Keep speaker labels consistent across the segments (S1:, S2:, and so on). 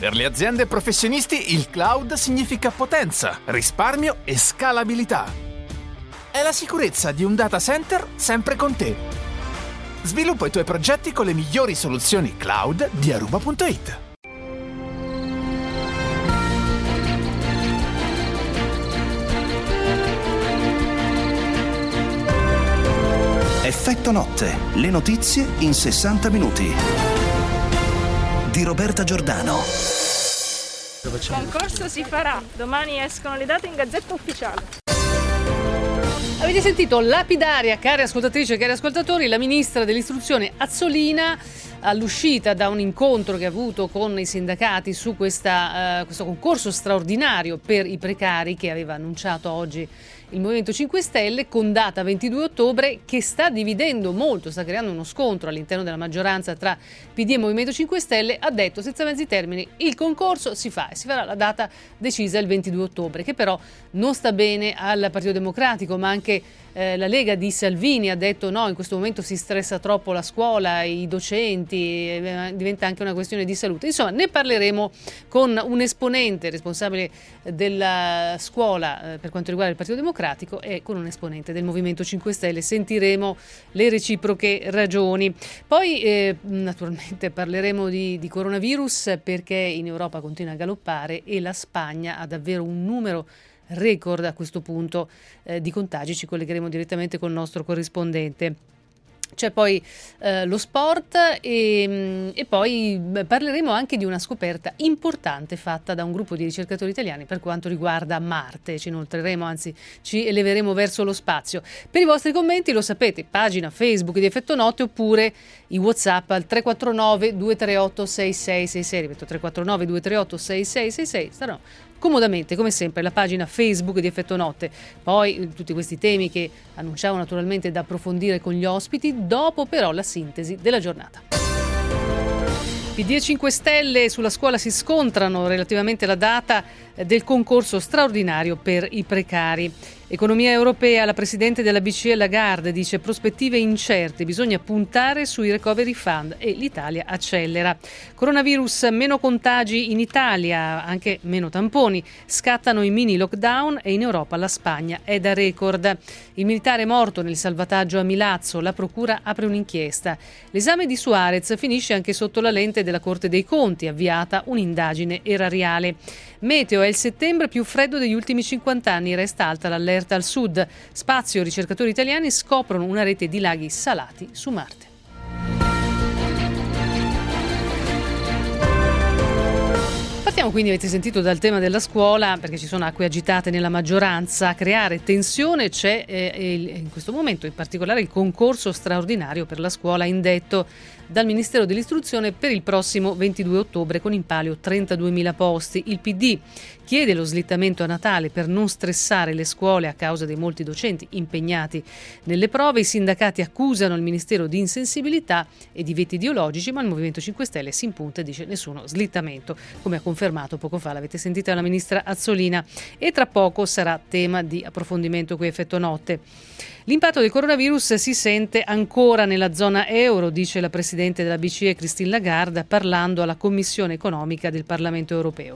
S1: Per le aziende e professionisti il cloud significa potenza, risparmio e scalabilità. È la sicurezza di un data center sempre con te. Sviluppa i tuoi progetti con le migliori soluzioni cloud di Aruba.it.
S2: Effetto notte, le notizie in 60 minuti. Di Roberta Giordano.
S3: Il concorso si farà, domani escono le date in Gazzetta Ufficiale.
S4: Avete sentito lapidaria, care ascoltatrici e cari ascoltatori, la ministra dell'istruzione Azzolina all'uscita da un incontro che ha avuto con i sindacati su questo concorso straordinario per i precari che aveva annunciato oggi il Movimento 5 Stelle, con data 22 ottobre, che sta dividendo molto, sta creando uno scontro all'interno della maggioranza tra PD e Movimento 5 Stelle. Ha detto senza mezzi termini: il concorso si fa e si farà la data decisa il 22 ottobre, che però non sta bene al Partito Democratico, ma anche la Lega di Salvini ha detto no, in questo momento si stressa troppo la scuola, i docenti, diventa anche una questione di salute. Insomma, ne parleremo con un esponente responsabile della scuola per quanto riguarda il Partito Democratico e con un esponente del Movimento 5 Stelle. Sentiremo le reciproche ragioni. Poi naturalmente parleremo di coronavirus, perché in Europa continua a galoppare e la Spagna ha davvero un numero record a questo punto di contagi. Ci collegheremo direttamente con il nostro corrispondente. C'è poi lo sport e poi parleremo anche di una scoperta importante fatta da un gruppo di ricercatori italiani per quanto riguarda Marte. Ci inoltreremo, anzi ci eleveremo verso lo spazio. Per i vostri commenti, lo sapete, pagina Facebook di Effetto Notte oppure i WhatsApp al 349 238 6666, ripeto 349 238 6666, saranno comodamente, come sempre, la pagina Facebook di Effetto Notte. Poi tutti questi temi che annunciavo naturalmente da approfondire con gli ospiti, dopo però la sintesi della giornata. PD e 5 Stelle sulla scuola si scontrano relativamente alla data del concorso straordinario per i precari. Economia europea, la Presidente della BCE Lagarde dice prospettive incerte, bisogna puntare sui recovery fund e l'Italia accelera. Coronavirus, meno contagi in Italia, anche meno tamponi, scattano i mini lockdown e in Europa la Spagna è da record. Il militare morto nel salvataggio a Milazzo, la procura apre un'inchiesta. L'esame di Suarez finisce anche sotto la lente della Corte dei Conti, avviata un'indagine erariale. Meteo, è il settembre più freddo degli ultimi 50 anni, resta alta l'allerta al sud. Spazio, ricercatori italiani scoprono una rete di laghi salati su Marte. Partiamo quindi, avete sentito, dal tema della scuola, perché ci sono acque agitate nella maggioranza. A creare tensione c'è in questo momento in particolare il concorso straordinario per la scuola indetto dal Ministero dell'Istruzione per il prossimo 22 ottobre con in palio 32.000 posti. Il PD chiede lo slittamento a Natale per non stressare le scuole a causa dei molti docenti impegnati nelle prove. I sindacati accusano il Ministero di insensibilità e di veti ideologici, ma il Movimento 5 Stelle si impunta e dice nessuno slittamento, come ha confermato poco fa, l'avete sentita, la ministra Azzolina, e tra poco sarà tema di approfondimento qui Effetto Notte. L'impatto del coronavirus si sente ancora nella zona euro, dice la Presidente della BCE Christine Lagarde parlando alla Commissione economica del Parlamento europeo.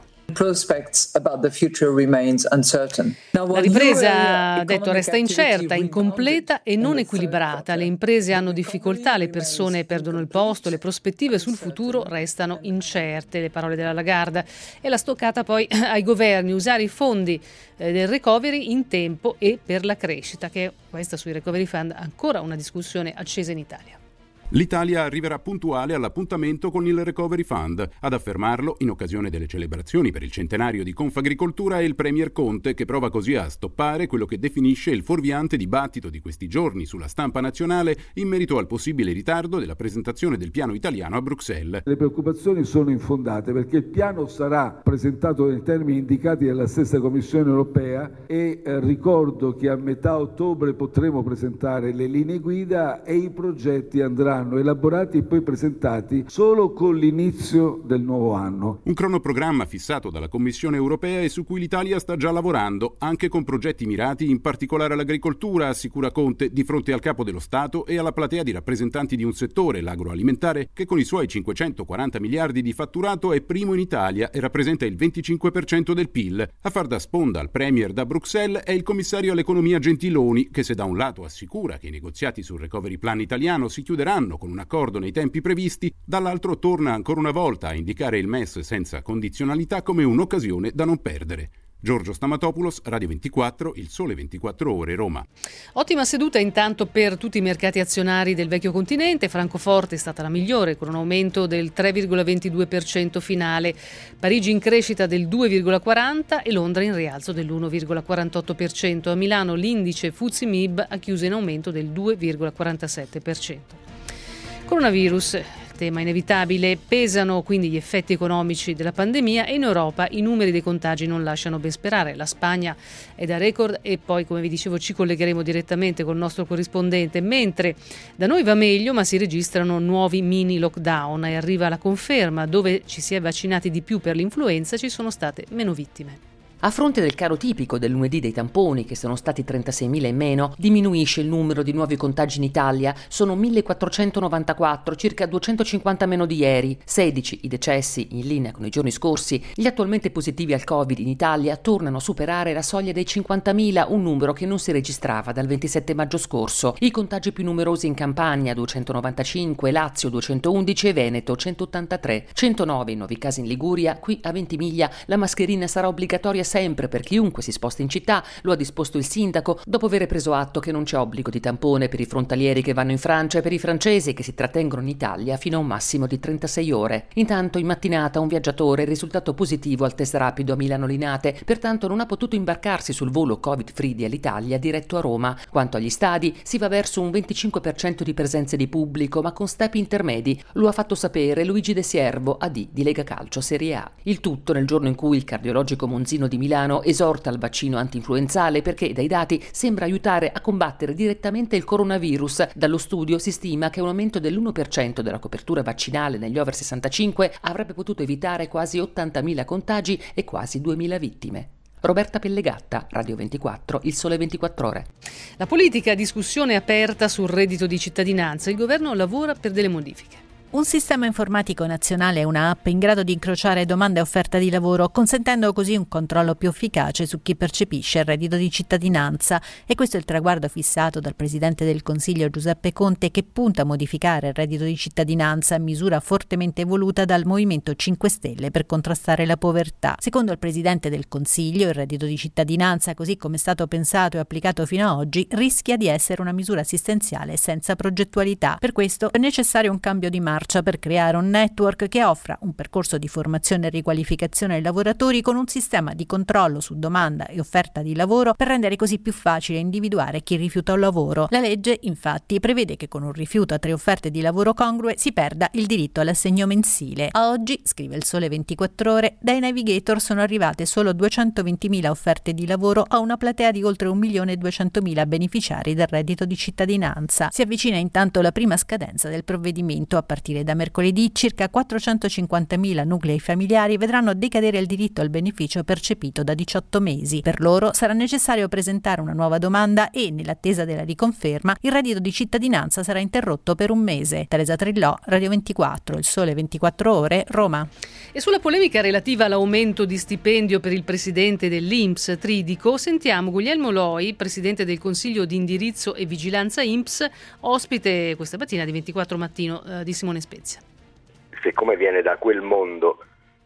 S4: La ripresa, ha detto, resta incerta, incompleta e non equilibrata. Le imprese hanno difficoltà, le persone perdono il posto, le prospettive sul futuro restano incerte. Le parole della Lagarde. E la stoccata poi ai governi: usare i fondi del recovery in tempo e per la crescita, che questa sui recovery fund ancora una discussione accesa in Italia.
S5: L'Italia arriverà puntuale all'appuntamento con il Recovery Fund. Ad affermarlo, in occasione delle celebrazioni per il centenario di Confagricoltura, è il Premier Conte, che prova così a stoppare quello che definisce il fuorviante dibattito di questi giorni sulla stampa nazionale in merito al possibile ritardo della presentazione del piano italiano a Bruxelles.
S6: Le preoccupazioni sono infondate perché il piano sarà presentato nei termini indicati dalla stessa Commissione europea e ricordo che a metà ottobre potremo presentare le linee guida e i progetti andranno saranno elaborati e poi presentati solo con l'inizio del nuovo anno.
S5: Un cronoprogramma fissato dalla Commissione europea e su cui l'Italia sta già lavorando, anche con progetti mirati in particolare all'agricoltura, assicura Conte di fronte al Capo dello Stato e alla platea di rappresentanti di un settore, l'agroalimentare, che con i suoi 540 miliardi di fatturato è primo in Italia e rappresenta il 25% del PIL. A far da sponda al Premier da Bruxelles è il commissario all'economia Gentiloni, che se da un lato assicura che i negoziati sul recovery plan italiano si chiuderanno con un accordo nei tempi previsti, dall'altro torna ancora una volta a indicare il MES senza condizionalità come un'occasione da non perdere. Giorgio Stamatopoulos, Radio 24, Il Sole 24 Ore, Roma.
S4: Ottima seduta intanto per tutti i mercati azionari del vecchio continente. Francoforte è stata la migliore con un aumento del 3,22% finale, Parigi in crescita del 2,40% e Londra in rialzo dell'1,48%. A Milano l'indice FTSE MIB ha chiuso in aumento del 2,47%. Coronavirus. Tema inevitabile, pesano quindi gli effetti economici della pandemia e in Europa i numeri dei contagi non lasciano ben sperare. La Spagna è da record e poi, come vi dicevo, ci collegheremo direttamente col nostro corrispondente, mentre da noi va meglio ma si registrano nuovi mini lockdown e arriva la conferma: dove ci si è vaccinati di più per l'influenza ci sono state meno vittime.
S7: A fronte del caro tipico del lunedì dei tamponi, che sono stati 36.000 in meno, diminuisce il numero di nuovi contagi in Italia, sono 1.494, circa 250 meno di ieri, 16 i decessi in linea con i giorni scorsi. Gli attualmente positivi al Covid in Italia tornano a superare la soglia dei 50.000, un numero che non si registrava dal 27 maggio scorso. I contagi più numerosi in Campania, 295, Lazio 211 e Veneto 183, 109 i nuovi casi in Liguria. Qui a Ventimiglia la mascherina sarà obbligatoria sempre per chiunque si sposta in città, lo ha disposto il sindaco dopo aver preso atto che non c'è obbligo di tampone per i frontalieri che vanno in Francia e per i francesi che si trattengono in Italia fino a un massimo di 36 ore. Intanto in mattinata un viaggiatore è risultato positivo al test rapido a Milano Linate, pertanto non ha potuto imbarcarsi sul volo Covid-free di Alitalia diretto a Roma. Quanto agli stadi, si va verso un 25% di presenze di pubblico ma con step intermedi, lo ha fatto sapere Luigi De Siervo, AD di Lega Calcio Serie A. Il tutto nel giorno in cui il cardiologico Monzino di Milano esorta al vaccino antinfluenzale perché dai dati sembra aiutare a combattere direttamente il coronavirus. Dallo studio si stima che un aumento dell'1% della copertura vaccinale negli over 65 avrebbe potuto evitare quasi 80.000 contagi e quasi 2.000 vittime. Roberta Pellegatta, Radio 24, Il Sole 24 Ore.
S4: La politica, discussione aperta sul reddito di cittadinanza. Il governo lavora per delle modifiche.
S8: Un sistema informatico nazionale è una app in grado di incrociare domanda e offerta di lavoro, consentendo così un controllo più efficace su chi percepisce il reddito di cittadinanza. E questo è il traguardo fissato dal Presidente del Consiglio Giuseppe Conte, che punta a modificare il reddito di cittadinanza, misura fortemente voluta dal Movimento 5 Stelle per contrastare la povertà. Secondo il Presidente del Consiglio, il reddito di cittadinanza, così come è stato pensato e applicato fino ad oggi, rischia di essere una misura assistenziale senza progettualità. Per questo è necessario un cambio di marcia per creare un network che offra un percorso di formazione e riqualificazione ai lavoratori con un sistema di controllo su domanda e offerta di lavoro per rendere così più facile individuare chi rifiuta un lavoro. La legge, infatti, prevede che con un rifiuto a 3 offerte di lavoro congrue si perda il diritto all'assegno mensile. A oggi, scrive il Sole 24 Ore, dai navigator sono arrivate solo 220.000 offerte di lavoro a una platea di oltre 1.200.000 beneficiari del reddito di cittadinanza. Si avvicina intanto la prima scadenza del provvedimento. A partire da mercoledì circa 450.000 nuclei familiari vedranno decadere il diritto al beneficio percepito da 18 mesi. Per loro sarà necessario presentare una nuova domanda e, nell'attesa della riconferma, il reddito di cittadinanza sarà interrotto per un mese. Teresa Trillò, Radio 24, Il Sole 24 Ore, Roma.
S4: E sulla polemica relativa all'aumento di stipendio per il presidente dell'INPS Tridico, sentiamo Guglielmo Loi, presidente del Consiglio di indirizzo e vigilanza INPS, ospite questa mattina di 24 Mattino di Simone Spezia.
S9: Siccome viene da quel mondo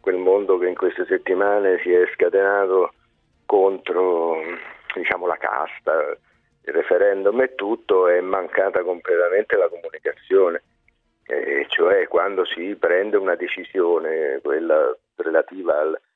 S9: che in queste settimane si è scatenato contro, la casta, il referendum e tutto, è mancata completamente la comunicazione, cioè quando si prende una decisione, quella relativa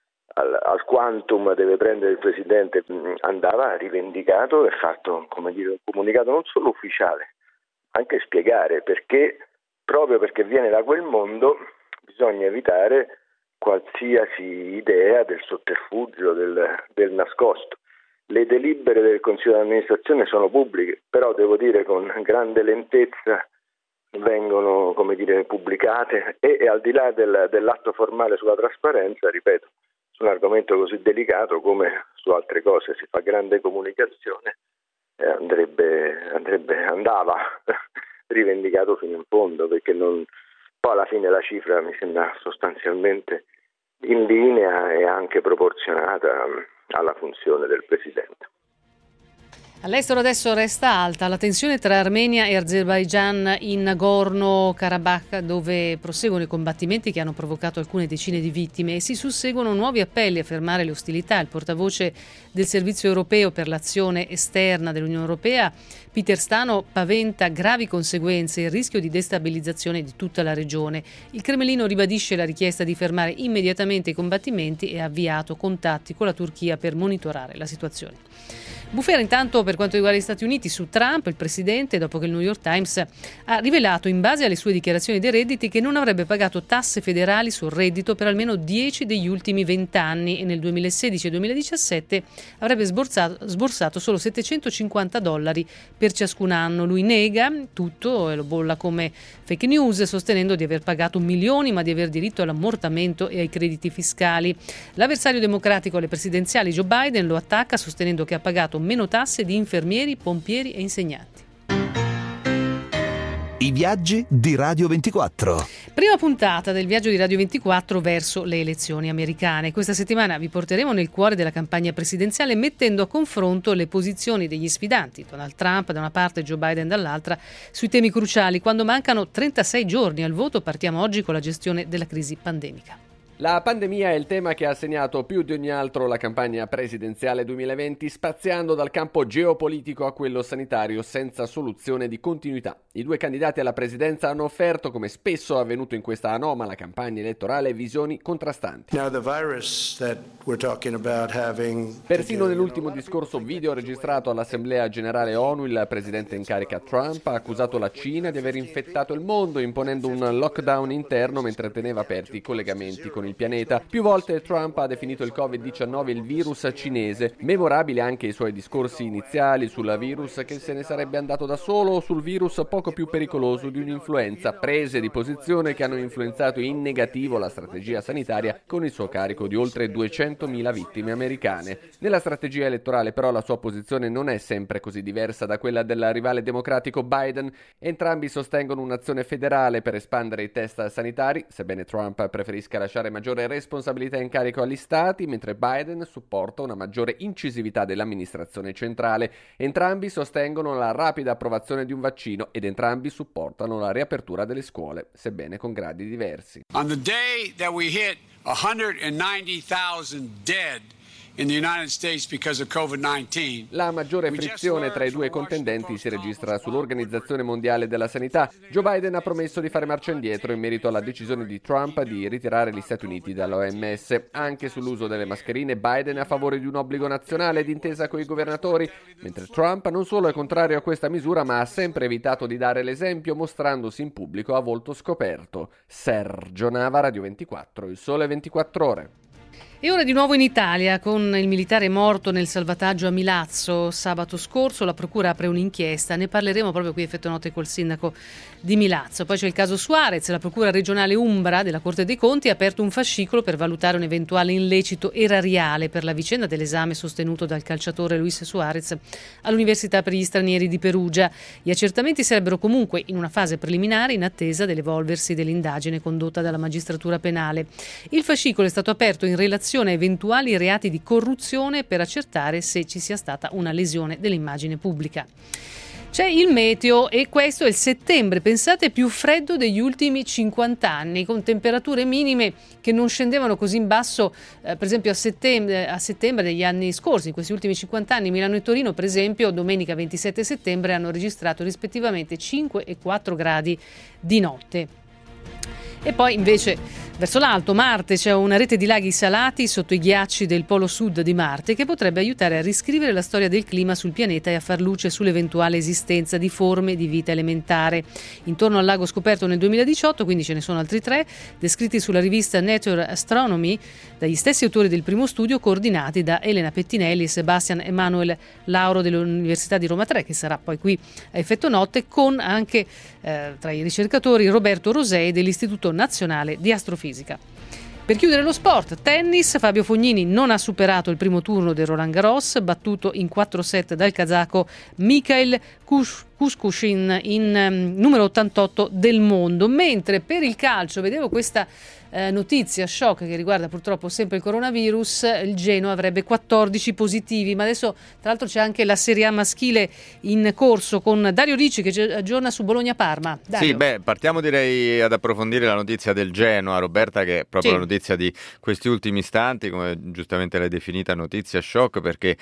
S9: al quantum deve prendere il Presidente, andava rivendicato e fatto, un comunicato non solo ufficiale, anche spiegare perché, proprio perché viene da quel mondo, bisogna evitare qualsiasi idea del sotterfugio, del nascosto. Le delibere del Consiglio di amministrazione sono pubbliche, però devo dire con grande lentezza vengono, come dire, pubblicate e al di là dell'atto formale sulla trasparenza, ripeto, su un argomento così delicato come su altre cose si fa grande comunicazione, andava rivendicato fino in fondo, perché poi alla fine la cifra mi sembra sostanzialmente in linea e anche proporzionata alla funzione del Presidente.
S4: All'estero adesso resta alta la tensione tra Armenia e Azerbaigian in Nagorno-Karabakh, dove proseguono i combattimenti che hanno provocato alcune decine di vittime e si susseguono nuovi appelli a fermare le ostilità. Il portavoce del Servizio Europeo per l'Azione Esterna dell'Unione Europea, Peter Stano, paventa gravi conseguenze e il rischio di destabilizzazione di tutta la regione. Il Cremlino ribadisce la richiesta di fermare immediatamente i combattimenti e ha avviato contatti con la Turchia per monitorare la situazione. Bufera intanto per quanto riguarda gli Stati Uniti su Trump. Il presidente, dopo che il New York Times ha rivelato in base alle sue dichiarazioni dei redditi che non avrebbe pagato tasse federali sul reddito per almeno 10 degli ultimi 20 anni e nel 2016 e 2017 avrebbe sborsato solo $750 per ciascun anno. Lui nega tutto e lo bolla come fake news, sostenendo di aver pagato milioni ma di aver diritto all'ammortamento e ai crediti fiscali. L'avversario democratico alle presidenziali Joe Biden lo attacca sostenendo che ha pagato meno tasse di infermieri, pompieri e insegnanti.
S2: I viaggi di Radio 24.
S4: Prima puntata del viaggio di Radio 24 verso le elezioni americane. Questa settimana vi porteremo nel cuore della campagna presidenziale mettendo a confronto le posizioni degli sfidanti, Donald Trump da una parte e Joe Biden dall'altra, sui temi cruciali. Quando mancano 36 giorni al voto, partiamo oggi con la gestione della crisi pandemica.
S10: La pandemia è il tema che ha segnato più di ogni altro la campagna presidenziale 2020, spaziando dal campo geopolitico a quello sanitario senza soluzione di continuità. I due candidati alla presidenza hanno offerto, come spesso è avvenuto in questa anomala campagna elettorale, visioni contrastanti. Persino nell'ultimo discorso video registrato all'Assemblea Generale ONU, il presidente in carica Trump ha accusato la Cina di aver infettato il mondo, imponendo un lockdown interno mentre teneva aperti i collegamenti con il pianeta. Più volte Trump ha definito il Covid-19 il virus cinese. Memorabili anche i suoi discorsi iniziali sul virus che se ne sarebbe andato da solo o sul virus poco più pericoloso di un'influenza, prese di posizione che hanno influenzato in negativo la strategia sanitaria con il suo carico di oltre 200.000 vittime americane. Nella strategia elettorale però la sua posizione non è sempre così diversa da quella del rivale democratico Biden. Entrambi sostengono un'azione federale per espandere i test sanitari, sebbene Trump preferisca lasciare maggiore responsabilità in carico agli stati, mentre Biden supporta una maggiore incisività dell'amministrazione centrale. Entrambi sostengono la rapida approvazione di un vaccino ed entrambi supportano la riapertura delle scuole, sebbene con gradi diversi.
S11: On the day that we hit 190,000 dead in the United States because of COVID-19.
S10: La maggiore frizione tra i due contendenti si registra sull'Organizzazione Mondiale della Sanità. Joe Biden ha promesso di fare marcia indietro in merito alla decisione di Trump di ritirare gli Stati Uniti dall'OMS. Anche sull'uso delle mascherine Biden è a favore di un obbligo nazionale d'intesa con i governatori, mentre Trump non solo è contrario a questa misura ma ha sempre evitato di dare l'esempio mostrandosi in pubblico a volto scoperto. Sergio Nava, Radio 24, Il Sole 24 Ore.
S4: E ora di nuovo in Italia, con il militare morto nel salvataggio a Milazzo sabato scorso. La procura apre un'inchiesta, ne parleremo proprio qui a Effetto Notte col sindaco di Milazzo. Poi c'è il caso Suarez. La procura regionale Umbra della Corte dei Conti ha aperto un fascicolo per valutare un eventuale illecito erariale per la vicenda dell'esame sostenuto dal calciatore Luis Suarez all'Università per gli Stranieri di Perugia. Gli accertamenti sarebbero comunque in una fase preliminare in attesa dell'evolversi dell'indagine condotta dalla magistratura penale. Il fascicolo è stato aperto in relazione a eventuali reati di corruzione per accertare se ci sia stata una lesione dell'immagine pubblica. C'è il meteo e questo è il settembre, pensate, più freddo degli ultimi 50 anni, con temperature minime che non scendevano così in basso, per esempio a settembre degli anni scorsi. In questi ultimi 50 anni Milano e Torino, per esempio, domenica 27 settembre hanno registrato rispettivamente 5 e 4 gradi di notte. E poi invece verso l'alto Marte c'è una rete di laghi salati sotto i ghiacci del polo sud di Marte che potrebbe aiutare a riscrivere la storia del clima sul pianeta e a far luce sull'eventuale esistenza di forme di vita elementare. Intorno al lago scoperto nel 2018, quindi ce ne sono altri 3, descritti sulla rivista Nature Astronomy dagli stessi autori del primo studio, coordinati da Elena Pettinelli e Sebastian Emanuel Lauro dell'Università di Roma 3, che sarà poi qui a Effetto Notte, con anche tra i ricercatori Roberto Rosei dell'Istituto Nazionale di Astrofisica. Per chiudere lo sport, tennis, Fabio Fognini non ha superato il primo turno del Roland Garros, battuto in 4 set dal kazako Mikhail Kukushkin, in numero 88 del mondo. Mentre per il calcio, vedevo questa notizia shock che riguarda purtroppo sempre il coronavirus, il Genoa avrebbe 14 positivi, ma adesso tra l'altro c'è anche la Serie A maschile in corso con Dario Ricci che aggiorna su Bologna-Parma. Dario.
S12: Sì, partiamo direi ad approfondire la notizia del Genoa, Roberta, che è proprio la notizia di questi ultimi istanti, come giustamente l'hai definita, notizia shock, perché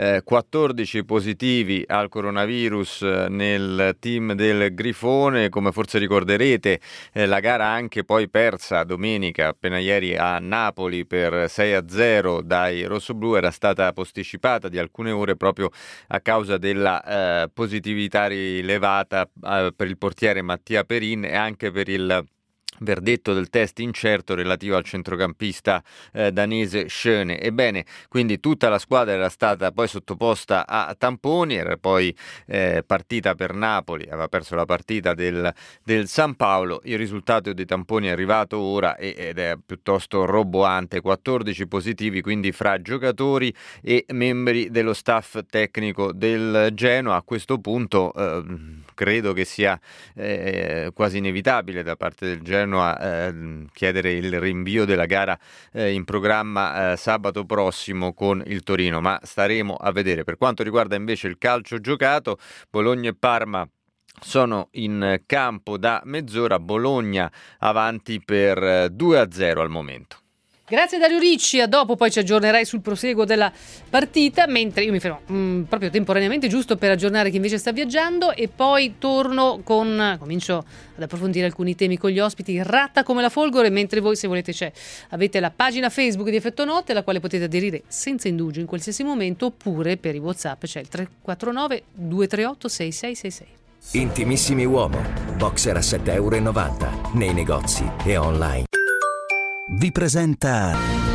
S12: 14 positivi al coronavirus nel team del Grifone. Come forse ricorderete, la gara anche poi persa domenica, appena ieri, a Napoli per 6-0 dai rossoblù era stata posticipata di alcune ore proprio a causa della positività rilevata per il portiere Mattia Perin e anche per il verdetto del test incerto relativo al centrocampista danese Schöne. Ebbene, quindi tutta la squadra era stata poi sottoposta a tamponi, era poi partita per Napoli, aveva perso la partita del San Paolo. Il risultato dei tamponi è arrivato ora ed è piuttosto roboante: 14 positivi, quindi fra giocatori e membri dello staff tecnico del Genoa. A questo punto credo che sia quasi inevitabile da parte del Genoa chiedere il rinvio della gara in programma sabato prossimo con il Torino, ma staremo a vedere. Per quanto riguarda invece il calcio giocato, Bologna e Parma sono in campo da mezz'ora, Bologna avanti per 2-0 al momento.
S4: Grazie Dario Ricci, a dopo, poi ci aggiornerai sul proseguo della partita, mentre io mi fermo proprio temporaneamente, giusto per aggiornare chi invece sta viaggiando, e poi comincio ad approfondire alcuni temi con gli ospiti, ratta come la Folgore, mentre voi, se volete, avete la pagina Facebook di Effetto Notte, alla quale potete aderire senza indugio in qualsiasi momento, oppure per i WhatsApp c'è il 349 238 6666.
S13: Intimissimi Uomo, boxer a €7,90 nei negozi e online.
S2: Vi presenta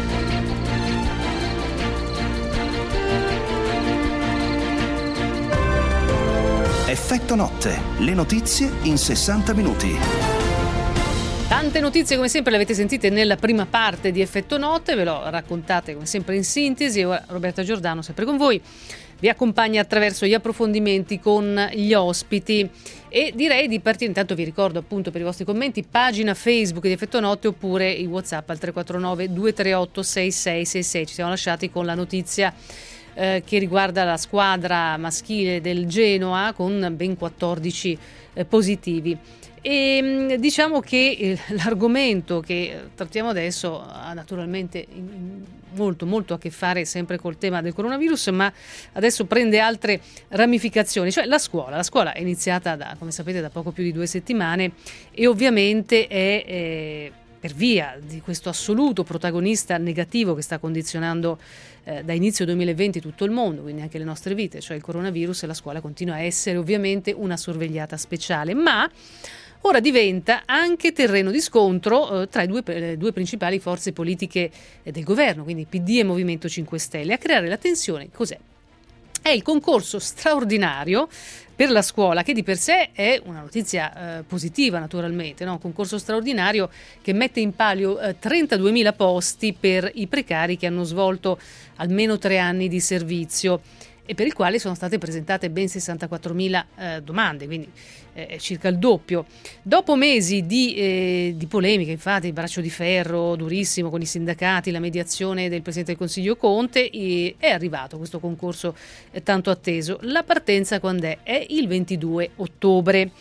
S2: Effetto Notte, le notizie in 60 minuti.
S4: Tante notizie come sempre le avete sentite nella prima parte di Effetto Notte, ve l'ho raccontate come sempre in sintesi, e ora Roberta Giordano sempre con voi vi accompagna attraverso gli approfondimenti con gli ospiti. E direi di partire, intanto vi ricordo appunto per i vostri commenti, pagina Facebook di Effetto Notte oppure i WhatsApp al 349 238 6666. Ci siamo lasciati con la notizia che riguarda la squadra maschile del Genoa con ben 14 positivi. E diciamo che l'argomento che trattiamo adesso ha naturalmente molto a che fare sempre col tema del coronavirus, ma adesso prende altre ramificazioni, cioè la scuola è iniziata come sapete da poco più di 2 settimane e ovviamente è per via di questo assoluto protagonista negativo che sta condizionando da inizio 2020 tutto il mondo, quindi anche le nostre vite, cioè il coronavirus, e la scuola continua a essere ovviamente una sorvegliata speciale, ma ora diventa anche terreno di scontro tra le due principali forze politiche del governo, quindi PD e Movimento 5 Stelle. A creare la tensione cos'è? È il concorso straordinario per la scuola, che di per sé è una notizia positiva naturalmente, no? Un concorso straordinario che mette in palio 32.000 posti per i precari che hanno svolto almeno 3 anni di servizio e per il quale sono state presentate ben 64.000 domande, quindi circa il doppio. Dopo mesi di polemiche, infatti, braccio di ferro durissimo con i sindacati, la mediazione del Presidente del Consiglio Conte, è arrivato questo concorso tanto atteso. La partenza quando è? È il 22 ottobre.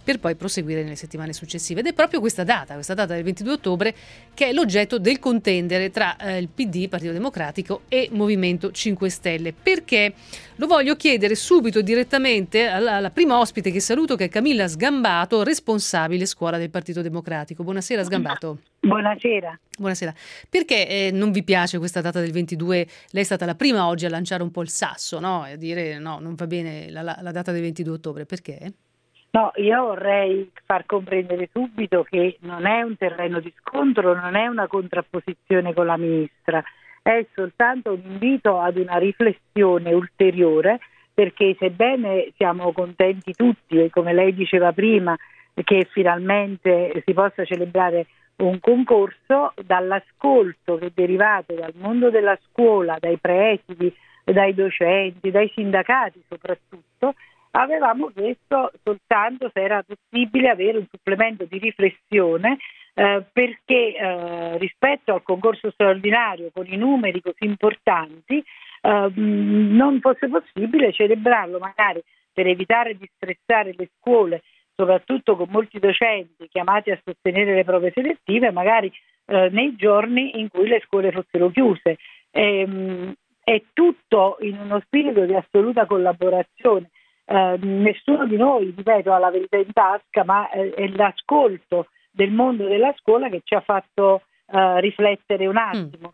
S4: per poi proseguire nelle settimane successive. Ed è proprio questa data del 22 ottobre, che è l'oggetto del contendere tra il PD, Partito Democratico, e Movimento 5 Stelle. Perché? Lo voglio chiedere subito direttamente alla prima ospite che saluto, che è Camilla Sgambato, responsabile scuola del Partito Democratico. Buonasera Sgambato.
S14: Buonasera.
S4: Buonasera. Perché non vi piace questa data del 22? Lei è stata la prima oggi a lanciare un po' il sasso, no? E a dire no, non va bene la data del 22 ottobre. Perché?
S14: No, io vorrei far comprendere subito che non è un terreno di scontro, non è una contrapposizione con la ministra, è soltanto un invito ad una riflessione ulteriore, perché sebbene siamo contenti tutti, e come lei diceva prima, che finalmente si possa celebrare un concorso, dall'ascolto che è derivato dal mondo della scuola, dai presidi, dai docenti, dai sindacati soprattutto, avevamo chiesto soltanto se era possibile avere un supplemento di riflessione perché rispetto al concorso straordinario con i numeri così importanti non fosse possibile celebrarlo magari per evitare di stressare le scuole, soprattutto con molti docenti chiamati a sostenere le prove selettive, magari nei giorni in cui le scuole fossero chiuse. È tutto in uno spirito di assoluta collaborazione. Nessuno di noi, ripeto, ha la verità in tasca, ma è l'ascolto del mondo della scuola che ci ha fatto riflettere un attimo.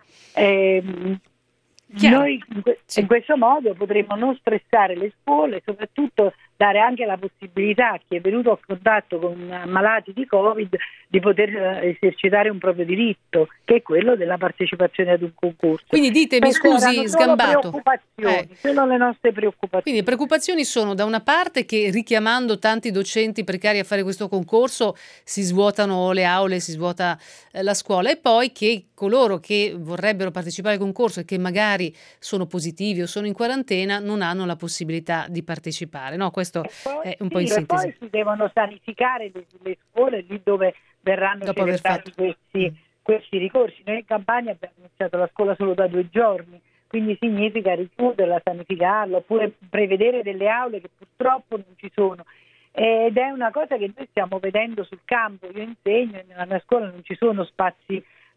S14: Noi in questo modo potremo non stressare le scuole, soprattutto dare anche la possibilità a chi è venuto a contatto con malati di Covid di poter esercitare un proprio diritto, che è quello della partecipazione ad un concorso.
S4: Quindi ditemi, scusi Sgambato,
S14: sono le nostre preoccupazioni.
S4: Quindi le preoccupazioni sono da una parte che richiamando tanti docenti precari a fare questo concorso si svuotano le aule, si svuota la scuola, e poi che coloro che vorrebbero partecipare al concorso e che magari sono positivi o sono in quarantena non hanno la possibilità di partecipare, no? Questo è un po' in sintesi.
S14: E poi si devono sanificare le scuole lì dove verranno celebrati questi ricorsi. Noi in Campania abbiamo iniziato la scuola solo da 2 giorni, quindi significa richiuderla, sanificarla, oppure prevedere delle aule che purtroppo non ci sono. Ed è una cosa che noi stiamo vedendo sul campo. Io insegno e nella mia scuola non ci sono spazi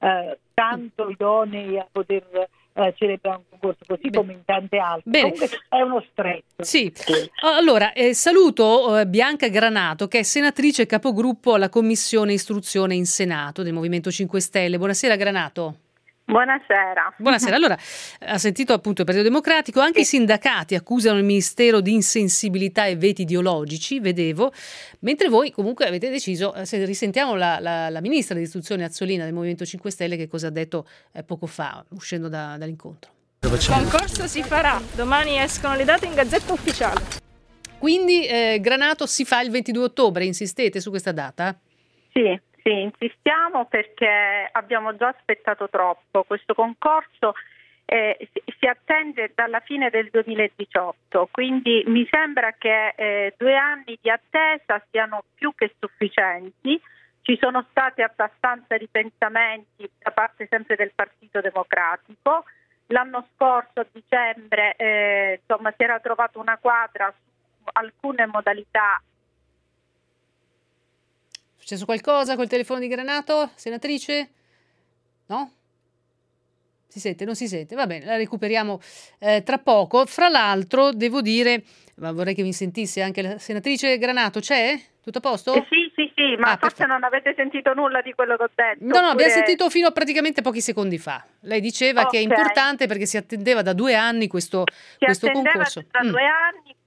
S14: tanto idonei a poter celebrare un concorso, così come in tante altre.
S4: Bene.
S14: Comunque è uno stress.
S4: Sì. Allora, saluto Bianca Granato, che è senatrice e capogruppo alla Commissione Istruzione in Senato del Movimento 5 Stelle. Buonasera Granato.
S15: Buonasera.
S4: Buonasera. Allora, ha sentito appunto il Partito Democratico, anche i sindacati accusano il Ministero di insensibilità e veti ideologici, vedevo, mentre voi comunque avete deciso, se risentiamo la ministra dell'istruzione Azzolina del Movimento 5 Stelle, che cosa ha detto poco fa, uscendo dall'incontro.
S3: Il concorso si farà, domani escono le date in Gazzetta Ufficiale.
S4: Quindi Granato si fa il 22 ottobre, insistete su questa data?
S15: Sì, insistiamo perché abbiamo già aspettato troppo. Questo concorso si attende dalla fine del 2018, quindi mi sembra che 2 anni di attesa siano più che sufficienti. Ci sono stati abbastanza ripensamenti da parte sempre del Partito Democratico. L'anno scorso, a dicembre, si era trovata una quadra su alcune modalità.
S4: È successo qualcosa col telefono di Granato, senatrice? No? Si sente? Non si sente? Va bene, la recuperiamo tra poco. Fra l'altro, devo dire, ma vorrei che mi sentisse anche la senatrice Granato, c'è? Tutto a posto?
S15: Sì, ma forse non avete sentito nulla di quello che ho detto.
S4: No, abbiamo sentito fino a praticamente pochi secondi fa. Lei diceva che è importante perché si attendeva da 2 anni questo concorso.
S15: Da 2 anni.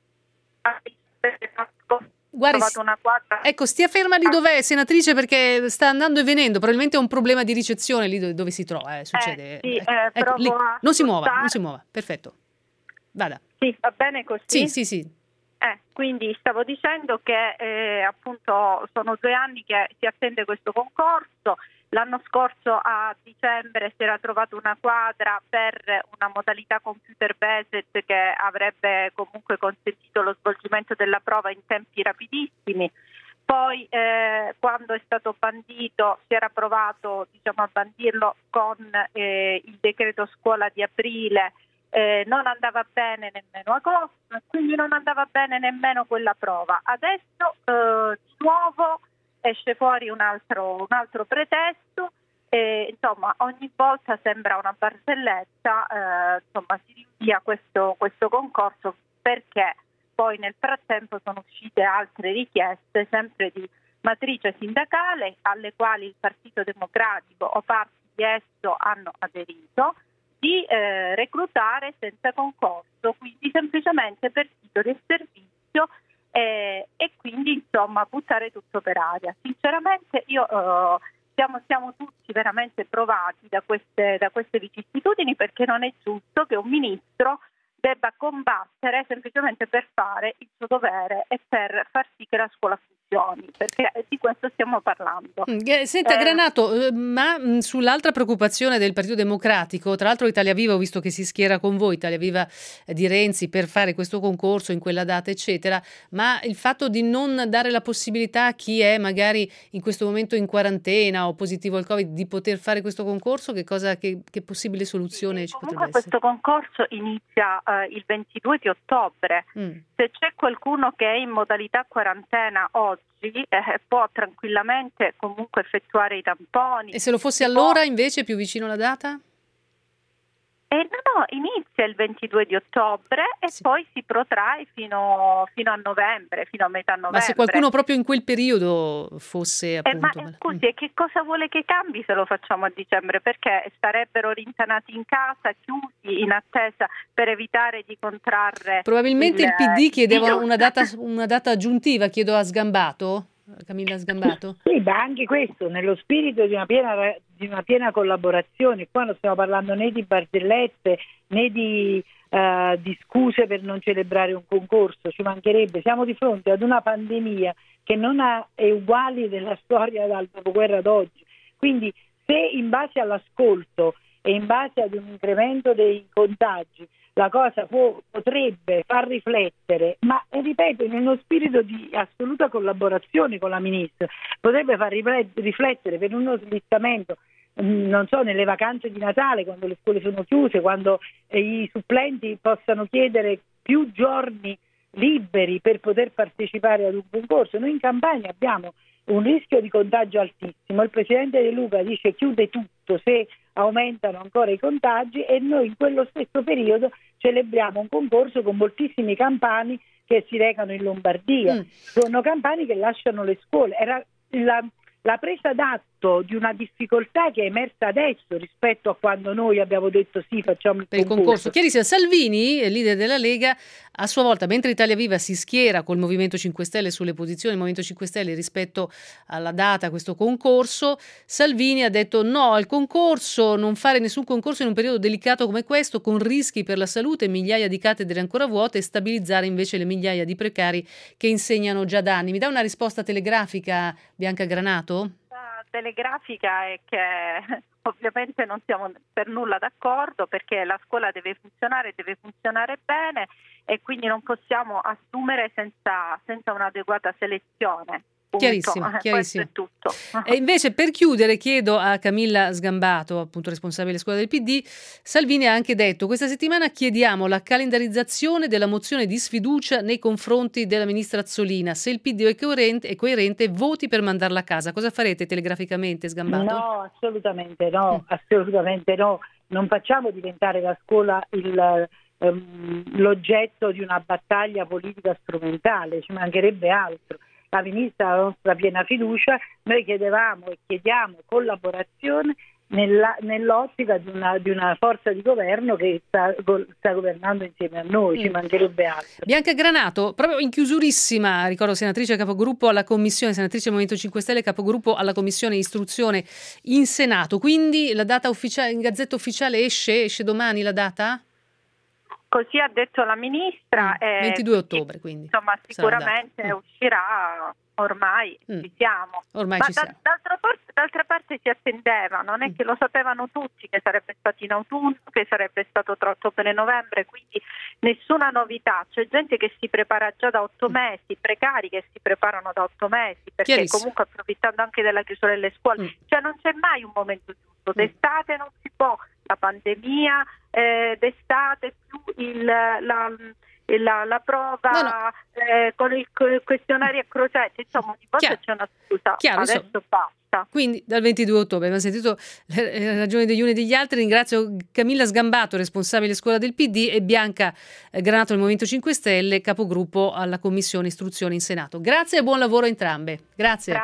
S4: Guardi, ecco, stia ferma lì dov'è, senatrice, perché sta andando e venendo, probabilmente è un problema di ricezione lì dove si trova, succede. Ecco, lì. Non si muova, perfetto. Vada.
S15: Sì, va bene così?
S4: Sì.
S15: Quindi stavo dicendo che appunto sono 2 anni che si attende questo concorso. L'anno scorso a dicembre si era trovata una quadra per una modalità computer based che avrebbe comunque consentito lo svolgimento della prova in tempi rapidissimi. Poi quando è stato bandito si era provato a bandirlo con il decreto scuola di aprile non andava bene nemmeno agosto, quindi non andava bene nemmeno quella prova. Adesso di nuovo esce fuori un altro pretesto. Insomma, ogni volta sembra una barzelletta, si rinvia questo concorso perché poi nel frattempo sono uscite altre richieste, sempre di matrice sindacale, alle quali il Partito Democratico o parti di esso hanno aderito, di reclutare senza concorso, quindi semplicemente per titoli e servizio, e quindi insomma buttare tutto per aria. Sinceramente io siamo tutti veramente provati da queste vicissitudini, perché non è giusto che un ministro debba combattere semplicemente per fare il suo dovere e per far sì che la scuola funzioni, perché di questo stiamo parlando.
S4: Senta Granato, ma sull'altra preoccupazione del Partito Democratico, tra l'altro Italia Viva, ho visto che si schiera con voi, Italia Viva di Renzi, per fare questo concorso in quella data eccetera, ma il fatto di non dare la possibilità a chi è magari in questo momento in quarantena o positivo al Covid di poter fare questo concorso, che possibile soluzione ci potrebbe essere?
S15: Questo concorso inizia il 22 di ottobre. Se c'è qualcuno che è in modalità quarantena oggi, può tranquillamente comunque effettuare i tamponi.
S4: E se lo fosse allora invece più vicino alla data?
S15: No, inizia il 22 di ottobre e poi si protrae fino a novembre, fino a metà novembre.
S4: Ma se qualcuno proprio in quel periodo fosse appunto...
S15: Scusi, e che cosa vuole che cambi se lo facciamo a dicembre? Perché starebbero rintanati in casa, chiusi, in attesa, per evitare di contrarre...
S4: Probabilmente il PD chiedeva una data aggiuntiva, chiedo a Camilla Sgambato?
S14: Sì, ma anche questo, nello spirito di una piena collaborazione. Qua non stiamo parlando né di barzellette né di scuse per non celebrare un concorso, ci mancherebbe. Siamo di fronte ad una pandemia che non ha uguali nella storia dal dopoguerra ad oggi. Quindi se in base all'ascolto e in base ad un incremento dei contagi la cosa potrebbe far riflettere, ma ripeto, in uno spirito di assoluta collaborazione con la Ministra, potrebbe far riflettere per uno slittamento, non so, nelle vacanze di Natale, quando le scuole sono chiuse, quando i supplenti possano chiedere più giorni liberi per poter partecipare ad un concorso. Noi in Campania abbiamo un rischio di contagio altissimo, il Presidente De Luca dice chiude tutto se aumentano ancora i contagi, e noi in quello stesso periodo celebriamo un concorso con moltissimi campani che si recano in Lombardia. Sono campani che lasciano le scuole. Era la presa d'atto di una difficoltà che è emersa adesso rispetto a quando noi abbiamo detto sì, facciamo il concorso.
S4: Chiarissimo. Salvini, leader della Lega, a sua volta, mentre Italia Viva si schiera col Movimento 5 Stelle sulle posizioni del Movimento 5 Stelle rispetto alla data, questo concorso, Salvini ha detto no al concorso, non fare nessun concorso in un periodo delicato come questo, con rischi per la salute, migliaia di cattedre ancora vuote, e stabilizzare invece le migliaia di precari che insegnano già da anni. Mi dà una risposta telegrafica, Bianca Granato?
S15: Telegrafica è che ovviamente non siamo per nulla d'accordo, perché la scuola deve funzionare bene, e quindi non possiamo assumere senza un'adeguata selezione.
S4: Chiarissimo.
S15: Questo è tutto.
S4: E invece, per chiudere, chiedo a Camilla Sgambato, appunto responsabile scuola del PD. Salvini ha anche detto: questa settimana chiediamo la calendarizzazione della mozione di sfiducia nei confronti della ministra Azzolina. Se il PD è coerente, voti per mandarla a casa. Cosa farete telegraficamente, Sgambato?
S14: No, assolutamente no. Non facciamo diventare la scuola l'oggetto di una battaglia politica strumentale, ci mancherebbe altro. La Ministra ha la nostra piena fiducia, noi chiedevamo e chiediamo collaborazione nell'ottica di una forza di governo che sta governando insieme a noi, ci mancherebbe altro.
S4: Bianca Granato, proprio in chiusurissima, ricordo senatrice capogruppo alla Commissione, senatrice Movimento 5 Stelle, capogruppo alla Commissione Istruzione in Senato, quindi la data ufficiale, in Gazzetta Ufficiale esce domani la data?
S15: Così ha detto la Ministra.
S4: 22 ottobre, quindi.
S15: Insomma, sicuramente uscirà, ormai ci siamo.
S4: Ormai ci siamo.
S15: D'altra parte si attendeva, non è che lo sapevano tutti che sarebbe stato in autunno, che sarebbe stato tra ottobre e novembre, quindi nessuna novità. C'è gente che si prepara già da 8 mesi, precari che si preparano da 8 mesi, perché comunque approfittando anche della chiusura delle scuole, cioè non c'è mai un momento giusto. D'estate non si può, la pandemia d'estate più la prova con il questionario a crocette, insomma ogni volta c'è una scusa. Adesso basta.
S4: Quindi dal 22 ottobre abbiamo sentito le ragioni degli uni e degli altri. Ringrazio Camilla Sgambato, responsabile scuola del PD, e Bianca Granato del Movimento 5 Stelle, capogruppo alla Commissione Istruzione in Senato. Grazie e buon lavoro a entrambe. Grazie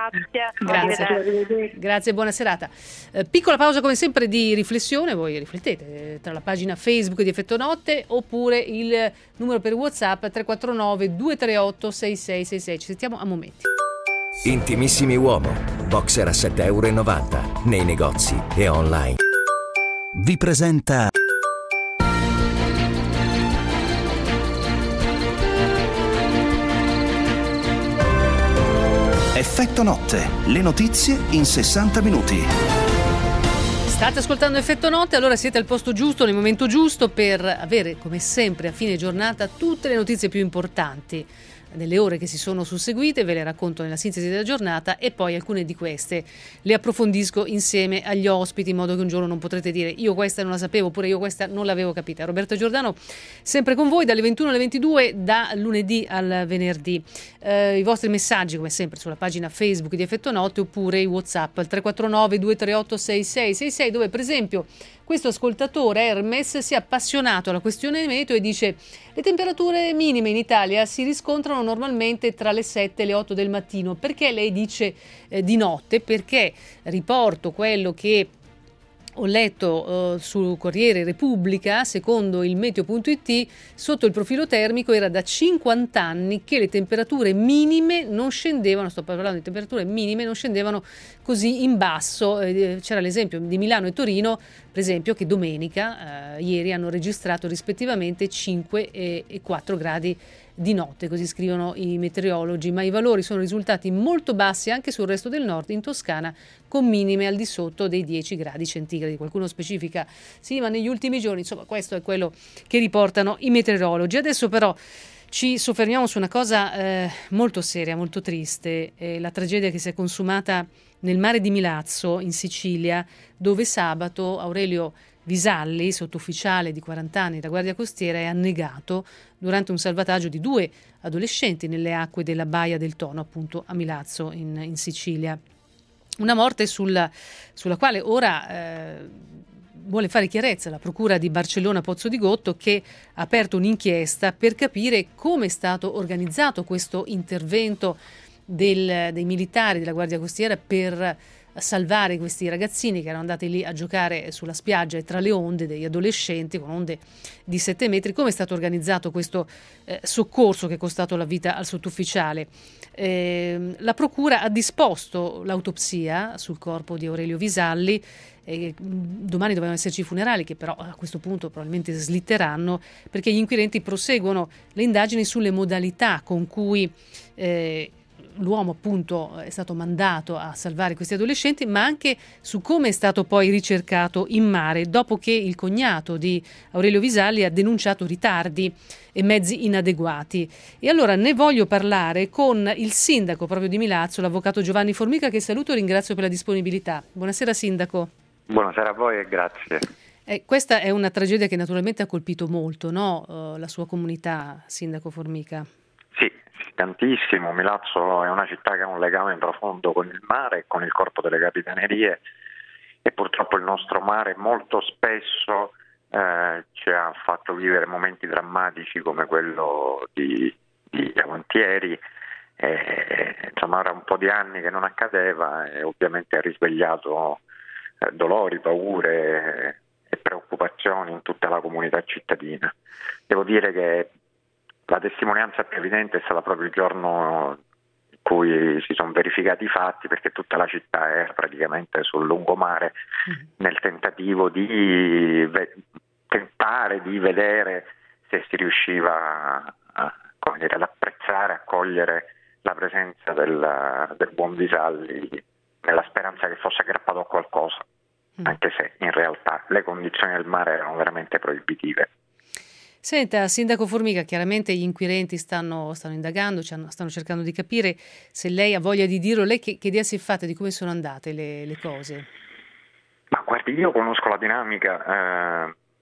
S4: e buona serata. Piccola pausa come sempre di riflessione. Voi riflettete tra la pagina Facebook di Effetto Notte oppure il numero per WhatsApp 349 238 6666. Ci sentiamo a momenti.
S13: Intimissimi Uomo, boxer a €7,90 nei negozi e online.
S2: Vi presenta Effetto Notte, le notizie in 60 minuti.
S4: State ascoltando Effetto Notte, allora siete al posto giusto, nel momento giusto, per avere, come sempre, a fine giornata tutte le notizie più importanti nelle ore che si sono susseguite. Ve le racconto nella sintesi della giornata e poi alcune di queste le approfondisco insieme agli ospiti, in modo che un giorno non potrete dire io questa non la sapevo, oppure io questa non l'avevo capita. Roberta Giordano sempre con voi dalle 21 alle 22, da lunedì al venerdì. I vostri messaggi come sempre sulla pagina Facebook di Effetto Notte oppure i WhatsApp al 349 238 6666, dove per esempio questo ascoltatore Hermes si è appassionato alla questione meteo e dice: le temperature minime in Italia si riscontrano normalmente tra le 7 e le 8 del mattino. Perché lei dice di notte? Perché riporto quello che ho letto sul Corriere Repubblica. Secondo il meteo.it, sotto il profilo termico era da 50 anni che le temperature minime non scendevano, sto parlando di temperature minime, non scendevano così in basso. C'era l'esempio di Milano e Torino, per esempio, che domenica, ieri, hanno registrato rispettivamente 5 e 4 gradi di notte, così scrivono i meteorologi, ma i valori sono risultati molto bassi anche sul resto del nord, in Toscana, con minime al di sotto dei 10 gradi centigradi. Qualcuno specifica sì, ma negli ultimi giorni, insomma, questo è quello che riportano i meteorologi. Adesso però ci soffermiamo su una cosa molto seria, molto triste, la tragedia che si è consumata nel mare di Milazzo, in Sicilia, dove sabato Aurelio Visalli, sottufficiale di 40 anni della Guardia Costiera, è annegato durante un salvataggio di 2 adolescenti nelle acque della Baia del Tono, appunto a Milazzo in Sicilia. Una morte sulla quale ora vuole fare chiarezza la Procura di Barcellona Pozzo di Gotto, che ha aperto un'inchiesta per capire come è stato organizzato questo intervento dei militari della Guardia Costiera per salvare questi ragazzini che erano andati lì a giocare sulla spiaggia e tra le onde, degli adolescenti con onde di 7 metri. Come è stato organizzato questo soccorso che è costato la vita al sottufficiale? La Procura ha disposto l'autopsia sul corpo di Aurelio Visalli. Domani dovevano esserci i funerali, che però a questo punto probabilmente slitteranno, perché gli inquirenti proseguono le indagini sulle modalità con cui l'uomo appunto è stato mandato a salvare questi adolescenti, ma anche su come è stato poi ricercato in mare, dopo che il cognato di Aurelio Visalli ha denunciato ritardi e mezzi inadeguati. E allora ne voglio parlare con il sindaco proprio di Milazzo, l'avvocato Giovanni Formica, che saluto e ringrazio per la disponibilità. Buonasera sindaco.
S16: Buonasera a voi e grazie.
S4: Questa è una tragedia che naturalmente ha colpito molto, no? La sua comunità, sindaco Formica.
S16: Sì, tantissimo. Milazzo è una città che ha un legame profondo con il mare e con il corpo delle capitanerie, e purtroppo il nostro mare molto spesso ci ha fatto vivere momenti drammatici come quello di avantieri. Insomma, ora un po' di anni che non accadeva e ovviamente ha risvegliato dolori, paure e preoccupazioni in tutta la comunità cittadina. Devo dire che la testimonianza più evidente è stata proprio il giorno in cui si sono verificati i fatti, perché tutta la città era praticamente sul lungomare nel tentativo di tentare di vedere se si riusciva ad apprezzare, a cogliere la presenza del buon Visalli, nella speranza che fosse aggrappato a qualcosa, anche se in realtà le condizioni del mare erano veramente proibitive.
S4: Senta, sindaco Formica, chiaramente gli inquirenti stanno indagando, stanno cercando di capire se lei ha voglia di dirlo. Lei che idea si è fatta di come sono andate le cose?
S16: Ma guardi, io conosco la dinamica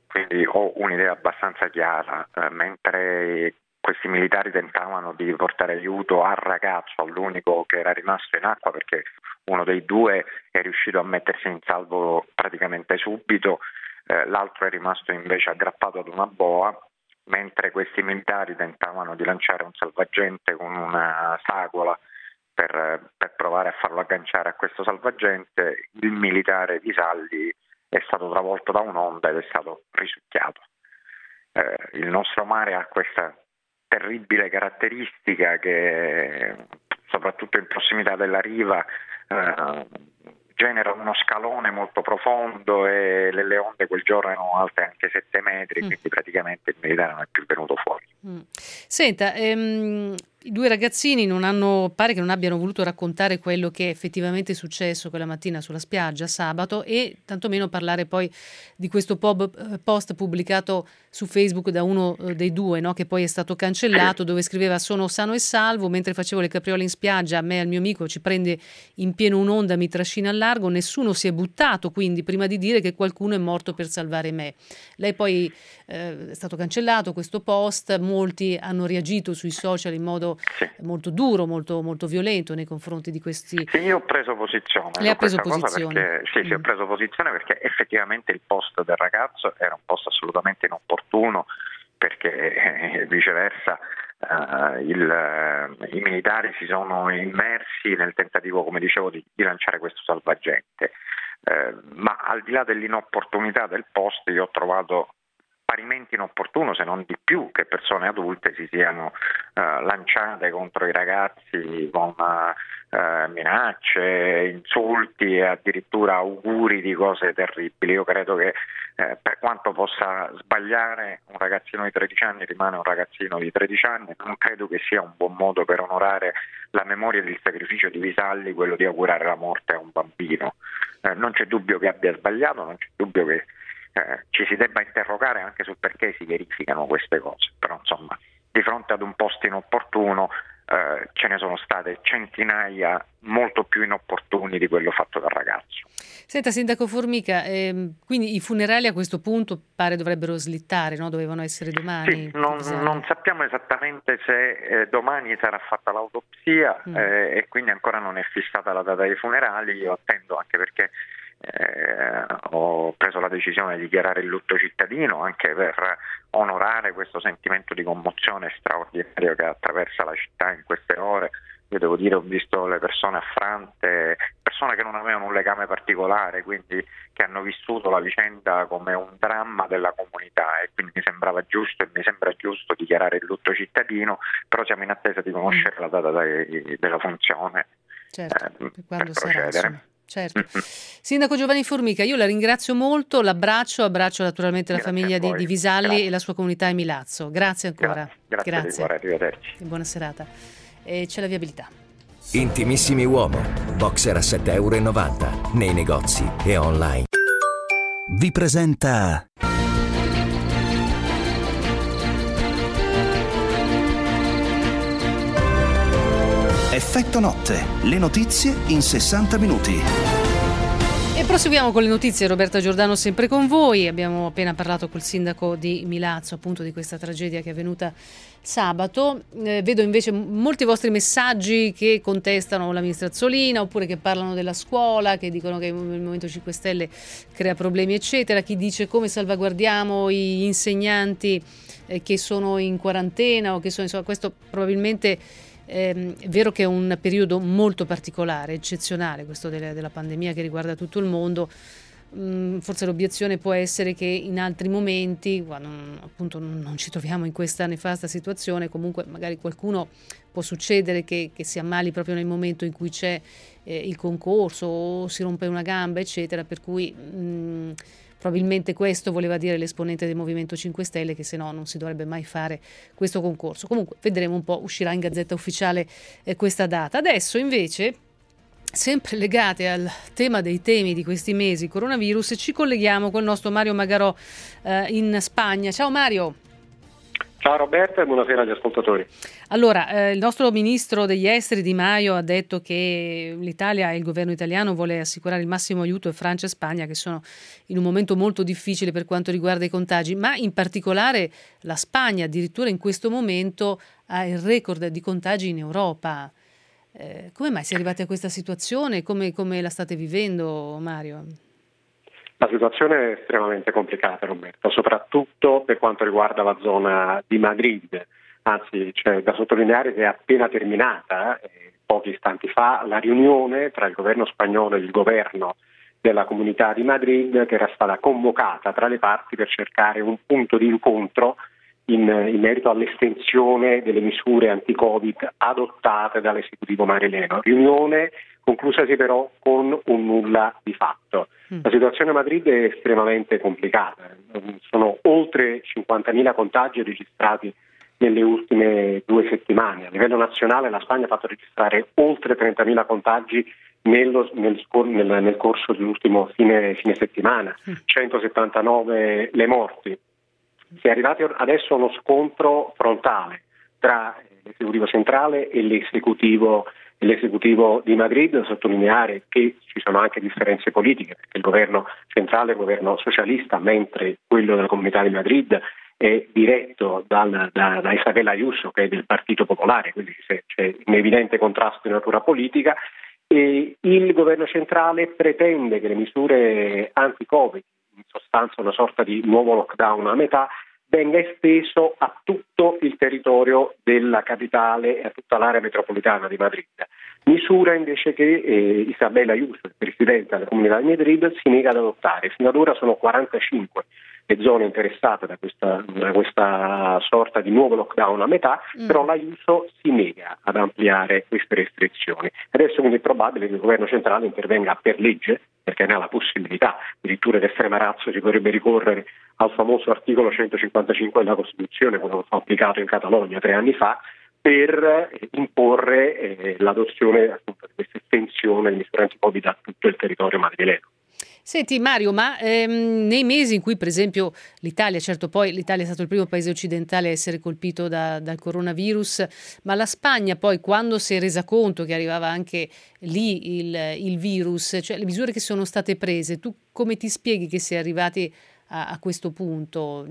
S16: quindi ho un'idea abbastanza chiara, mentre questi militari tentavano di portare aiuto al ragazzo, all'unico che era rimasto in acqua, perché uno dei due è riuscito a mettersi in salvo praticamente subito, l'altro è rimasto invece aggrappato ad una boa, mentre questi militari tentavano di lanciare un salvagente con una sagola per provare a farlo agganciare a questo salvagente. Il militare Visalli è stato travolto da un'onda ed è stato risucchiato. Il nostro mare ha questa terribile caratteristica che, soprattutto in prossimità della riva, genera uno scalone molto profondo e le onde quel giorno erano alte anche 7 metri, quindi praticamente il militare non è più venuto fuori.
S4: Senta, i due ragazzini pare che non abbiano voluto raccontare quello che effettivamente è successo quella mattina sulla spiaggia sabato, e tantomeno parlare poi di questo post pubblicato su Facebook da uno dei due, no? Che poi è stato cancellato, dove scriveva: sono sano e salvo, mentre facevo le capriole in spiaggia a me e al mio amico ci prende in pieno un'onda, mi trascina al largo, nessuno si è buttato quindi prima di dire che qualcuno è morto per salvare me. Lei poi è stato cancellato questo post, molti hanno reagito sui social in modo molto duro, molto, molto violento nei confronti di questi.
S16: Sì, io ho preso posizione.
S4: Lei ha preso posizione?
S16: Perché, ho preso posizione perché effettivamente il post del ragazzo era un post assolutamente inopportuno, perché viceversa i militari si sono immersi nel tentativo, come dicevo, di lanciare questo salvagente. Ma al di là dell'inopportunità del post, io ho trovato parimenti inopportuno, se non di più, che persone adulte si siano lanciate contro i ragazzi con minacce, insulti e addirittura auguri di cose terribili. Io credo che per quanto possa sbagliare, un ragazzino di 13 anni rimane un ragazzino di 13 anni, non credo che sia un buon modo per onorare la memoria del sacrificio di Visalli quello di augurare la morte a un bambino. Non c'è dubbio che abbia sbagliato, non c'è dubbio che ci si debba interrogare anche sul perché si verificano queste cose, però insomma, di fronte ad un post inopportuno ce ne sono state centinaia molto più inopportuni di quello fatto dal ragazzo.
S4: Senta, Sindaco Formica, quindi i funerali a questo punto pare dovrebbero slittare, no? Dovevano essere domani.
S16: Sì, non sappiamo esattamente se domani sarà fatta l'autopsia e quindi ancora non è fissata la data dei funerali. Io attendo, anche perché ho preso la decisione di dichiarare il lutto cittadino, anche per onorare questo sentimento di commozione straordinario che attraversa la città in queste ore. Io devo dire, ho visto le persone affrante, persone che non avevano un legame particolare, quindi che hanno vissuto la vicenda come un dramma della comunità, e quindi mi sembrava giusto e mi sembra giusto dichiarare il lutto cittadino, però siamo in attesa di conoscere la data della funzione.
S4: Certo, quando
S16: per procedere.
S4: Sarà, certo. Sindaco Giovanni Formica, io la ringrazio molto, abbraccio naturalmente la famiglia di Visalli e la sua comunità a Milazzo. Grazie ancora.
S16: Grazie. Di cuore, arrivederci.
S4: Buona serata. E c'è la viabilità.
S13: Intimissimi Uomo, boxer a €7,90 nei negozi e online.
S2: Vi presenta Effetto Notte, le notizie in 60 minuti.
S4: E proseguiamo con le notizie. Roberta Giordano sempre con voi. Abbiamo appena parlato col sindaco di Milazzo appunto di questa tragedia che è avvenuta sabato. Vedo invece molti vostri messaggi che contestano la ministra Azzolina, oppure che parlano della scuola, che dicono che il Movimento 5 Stelle crea problemi eccetera. Chi dice come salvaguardiamo gli insegnanti che sono in quarantena, o che sono, insomma, questo probabilmente è vero che è un periodo molto particolare, eccezionale, questo della pandemia che riguarda tutto il mondo. Forse l'obiezione può essere che in altri momenti, quando appunto non ci troviamo in questa nefasta situazione, comunque magari qualcuno può succedere che si ammali proprio nel momento in cui c'è il concorso, o si rompe una gamba eccetera, per cui probabilmente questo voleva dire l'esponente del Movimento 5 Stelle, che se no non si dovrebbe mai fare questo concorso. Comunque vedremo un po', uscirà in Gazzetta Ufficiale questa data. Adesso invece, sempre legate al tema dei temi di questi mesi, coronavirus, ci colleghiamo col nostro Mario Magarò in Spagna. Ciao Mario.
S17: Ciao Roberta e buonasera agli ascoltatori.
S4: Allora, il nostro ministro degli esteri Di Maio ha detto che l'Italia e il governo italiano vuole assicurare il massimo aiuto a Francia e Spagna, che sono in un momento molto difficile per quanto riguarda i contagi, ma in particolare la Spagna addirittura in questo momento ha il record di contagi in Europa. Come mai si è arrivati a questa situazione? Come la state vivendo, Mario?
S17: La situazione è estremamente complicata, Roberto, soprattutto per quanto riguarda la zona di Madrid. Anzi, c'è da sottolineare che è appena terminata, pochi istanti fa, la riunione tra il governo spagnolo e il governo della Comunità di Madrid, che era stata convocata tra le parti per cercare un punto di incontro in merito all'estensione delle misure anti-Covid adottate dall'esecutivo madrileno. Riunione conclusasi però con un nulla di fatto. La situazione a Madrid è estremamente complicata. Sono oltre 50.000 contagi registrati nelle ultime 2 settimane. A livello nazionale la Spagna ha fatto registrare oltre 30.000 contagi nel corso dell'ultimo fine settimana, 179 le morti. Si è arrivati adesso a uno scontro frontale tra l'esecutivo centrale e l'esecutivo di Madrid, da sottolineare che ci sono anche differenze politiche, perché il governo centrale è un governo socialista, mentre quello della Comunità di Madrid è diretto da Isabel Ayuso, che è del Partito Popolare, quindi c'è un evidente contrasto di natura politica, e il governo centrale pretende che le misure anti-Covid, in sostanza una sorta di nuovo lockdown a metà, venga esteso a tutto il territorio della capitale e a tutta l'area metropolitana di Madrid. Misura invece che Isabel Ayuso, il presidente della Comunità di Madrid, si nega ad adottare. Fino ad ora sono 45 le zone interessate da questa sorta di nuovo lockdown a metà, però l'Ayuso si nega ad ampliare queste restrizioni. Adesso quindi è probabile che il governo centrale intervenga per legge, perché ne ha la possibilità, addirittura in estrema ratio si potrebbe ricorrere al famoso articolo 155 della Costituzione, quello che fu applicato in Catalogna 3 anni fa, per imporre l'adozione appunto di questa estensione di misure anti-Covid a tutto il territorio madrileno.
S4: Senti Mario, ma nei mesi in cui per esempio l'Italia, certo poi l'Italia è stato il primo paese occidentale a essere colpito dal coronavirus, ma la Spagna poi quando si è resa conto che arrivava anche lì il virus, cioè le misure che sono state prese, tu come ti spieghi che si è arrivati a questo punto?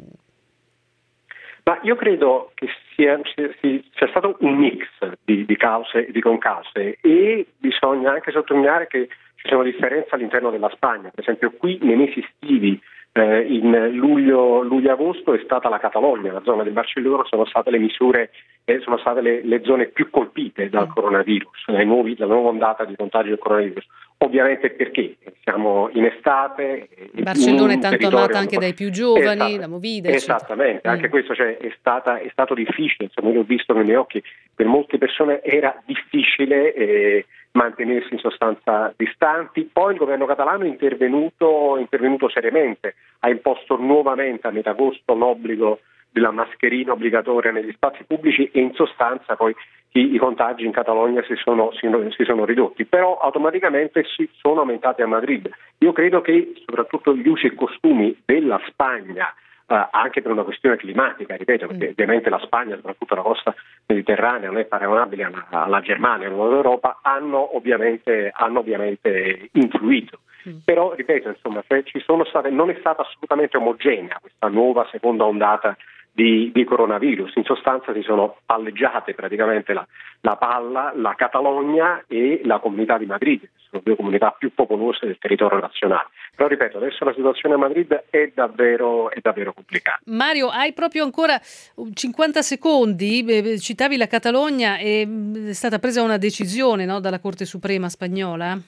S17: Ma io credo che sia stato un mix di cause e di concause, e bisogna anche sottolineare che ci sono differenze all'interno della Spagna. Per esempio qui nei mesi estivi, in luglio-agosto, è stata la Catalogna, la zona del Barcellona, sono state le misure, sono state le zone più colpite dal coronavirus, la nuova ondata di contagio del coronavirus. Ovviamente perché siamo in estate.
S4: Barcellona è tanto amata anche dai più giovani, la movida.
S17: Esattamente, anche questo è stato difficile, insomma, io l'ho visto con i miei occhi, per molte persone era difficile mantenersi in sostanza distanti. Poi il governo catalano è intervenuto seriamente, ha imposto nuovamente a metà agosto l'obbligo della mascherina obbligatoria negli spazi pubblici, e in sostanza poi i contagi in Catalogna si sono ridotti, però automaticamente si sono aumentati a Madrid. Io credo che soprattutto gli usi e costumi della Spagna, anche per una questione climatica, ripeto, perché ovviamente la Spagna, soprattutto la costa mediterranea, non è paragonabile alla Germania, alla Nord Europa, hanno ovviamente influito. Però, ripeto, insomma, non è stata assolutamente omogenea questa nuova seconda ondata di coronavirus. In sostanza si sono palleggiate praticamente la palla, la Catalogna e la Comunità di Madrid, che sono 2 comunità più popolose del territorio nazionale. Però ripeto, adesso la situazione a Madrid è davvero complicata.
S4: Mario, hai proprio ancora 50 secondi, citavi la Catalogna, è stata presa una decisione, no, dalla Corte Suprema spagnola?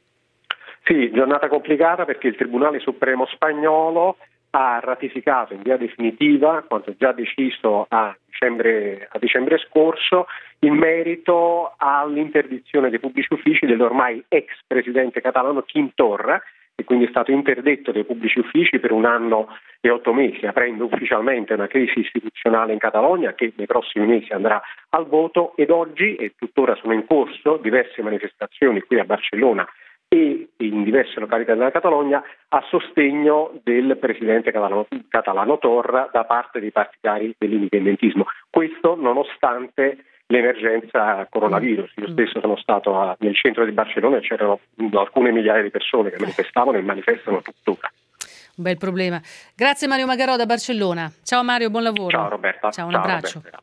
S17: Sì, giornata complicata perché il Tribunale Supremo spagnolo ha ratificato in via definitiva quanto già deciso a dicembre scorso in merito all'interdizione dei pubblici uffici dell'ormai ex presidente catalano Quim Torra, che quindi è stato interdetto dai pubblici uffici per 1 anno e 8 mesi, aprendo ufficialmente una crisi istituzionale in Catalogna che nei prossimi mesi andrà al voto. Ed oggi, e tuttora sono in corso, diverse manifestazioni qui a Barcellona e in diverse località della Catalogna a sostegno del presidente catalano Torra da parte dei partidari dell'indipendentismo. Questo nonostante l'emergenza coronavirus. Io stesso sono stato nel centro di Barcellona e c'erano alcune migliaia di persone che manifestavano e manifestano tuttora.
S4: Un bel problema. Grazie Mario Magarò da Barcellona. Ciao Mario, buon lavoro.
S17: Ciao Roberta.
S4: Ciao, un abbraccio.
S17: Roberta,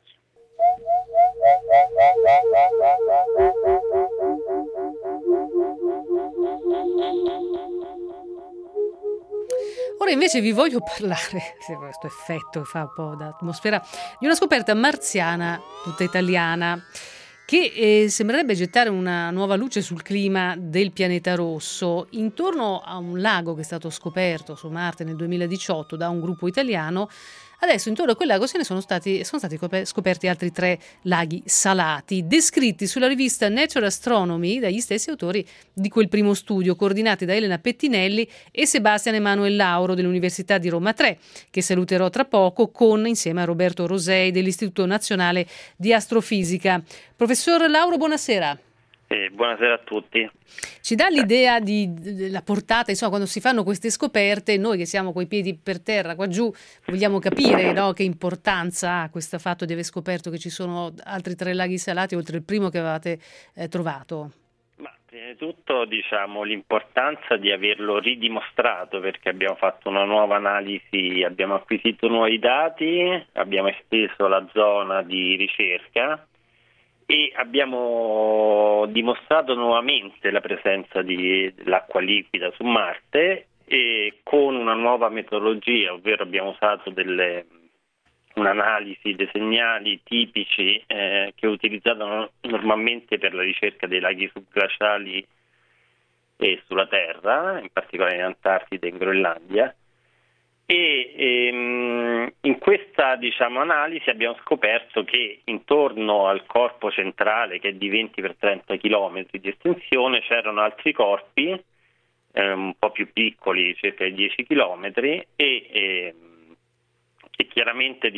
S4: Ora invece vi voglio parlare, questo effetto che fa un po' da atmosfera, di una scoperta marziana tutta italiana che sembrerebbe gettare una nuova luce sul clima del pianeta rosso intorno a un lago che è stato scoperto su Marte nel 2018 da un gruppo italiano. Adesso intorno a quel lago sono stati scoperti altri 3 laghi salati, descritti sulla rivista Nature Astronomy dagli stessi autori di quel primo studio, coordinati da Elena Pettinelli e Sebastian Emanuel Lauro dell'Università di Roma 3, che saluterò tra poco insieme a Roberto Rosei dell'Istituto Nazionale di Astrofisica. Professor Lauro, buonasera.
S18: Buonasera a tutti.
S4: Ci dà l'idea della portata, insomma, quando si fanno queste scoperte, noi che siamo coi piedi per terra qua giù, vogliamo capire, no, che importanza ha questo fatto di aver scoperto che ci sono altri 3 laghi salati oltre il primo che avevate trovato?
S18: Ma prima di tutto l'importanza di averlo ridimostrato, perché abbiamo fatto una nuova analisi, abbiamo acquisito nuovi dati, abbiamo esteso la zona di ricerca e abbiamo dimostrato nuovamente la presenza dell'acqua liquida su Marte e con una nuova metodologia, ovvero abbiamo usato un'analisi dei segnali tipici che è utilizzata normalmente per la ricerca dei laghi subglaciali sulla Terra, in particolare in Antartide e in Groenlandia. E in questa analisi abbiamo scoperto che intorno al corpo centrale, che è di 20 per 30 km di estensione, c'erano altri corpi un po' più piccoli, circa 10 km, e chiaramente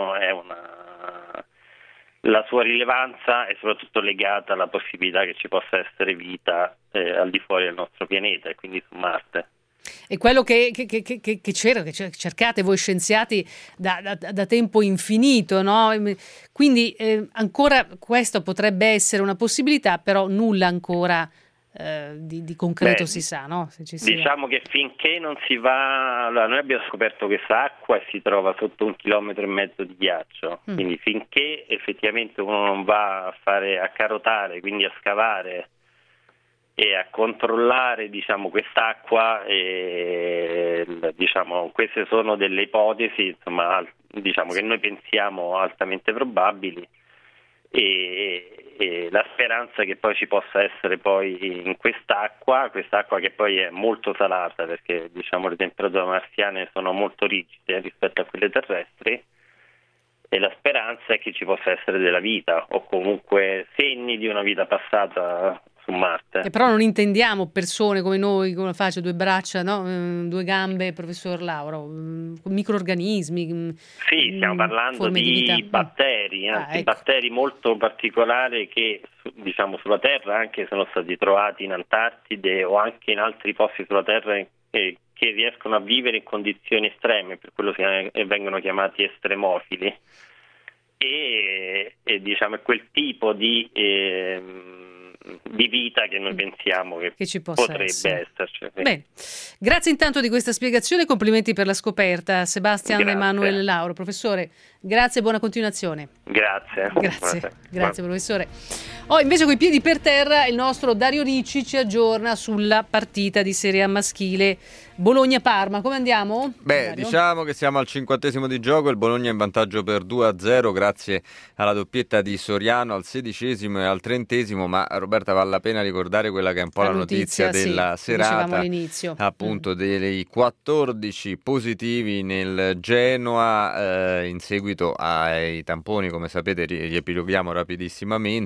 S18: la sua rilevanza è soprattutto legata alla possibilità che ci possa essere vita al di fuori del nostro pianeta e quindi su Marte.
S4: È quello che cercate voi scienziati da tempo infinito, no? Quindi ancora questo potrebbe essere una possibilità, però nulla ancora di concreto si sa, no? Se ci
S18: diciamo che finché non si va... Allora, noi abbiamo scoperto questa acqua e si trova sotto 1,5 chilometri di ghiaccio, quindi finché effettivamente uno non va a carotare, quindi a scavare e a controllare quest'acqua, queste sono delle ipotesi che noi pensiamo altamente probabili e la speranza che poi ci possa essere poi in quest'acqua che poi è molto salata, perché le temperature marziane sono molto rigide rispetto a quelle terrestri, e la speranza è che ci possa essere della vita o comunque segni di una vita passata su Marte.
S4: E però non intendiamo persone come noi, con una faccia, 2 braccia, no? 2 gambe, professor Lauro, microorganismi.
S18: Sì, stiamo parlando di batteri, batteri molto particolari che sulla Terra anche sono stati trovati in Antartide o anche in altri posti sulla Terra che riescono a vivere in condizioni estreme, per quello vengono chiamati estremofili. E è quel tipo di vita che noi pensiamo che ci potrebbe esserci. Sì.
S4: Bene, grazie intanto di questa spiegazione, complimenti per la scoperta, Sebastian Emanuel Lauro. Professore, grazie e buona continuazione.
S18: Grazie
S4: professore. Invece coi piedi per terra il nostro Dario Ricci ci aggiorna sulla partita di Serie A maschile Bologna-Parma. Come andiamo?
S12: Dario? Diciamo che siamo al 50° di gioco, il Bologna è in vantaggio per 2-0 grazie alla doppietta di Soriano al 16° e al 30°, ma Roberta, vale la pena ricordare quella che è un po' la notizia della serata, appunto dei 14 positivi nel Genoa in seguito ai tamponi, come sapete riepiloghiamo rapidissimamente.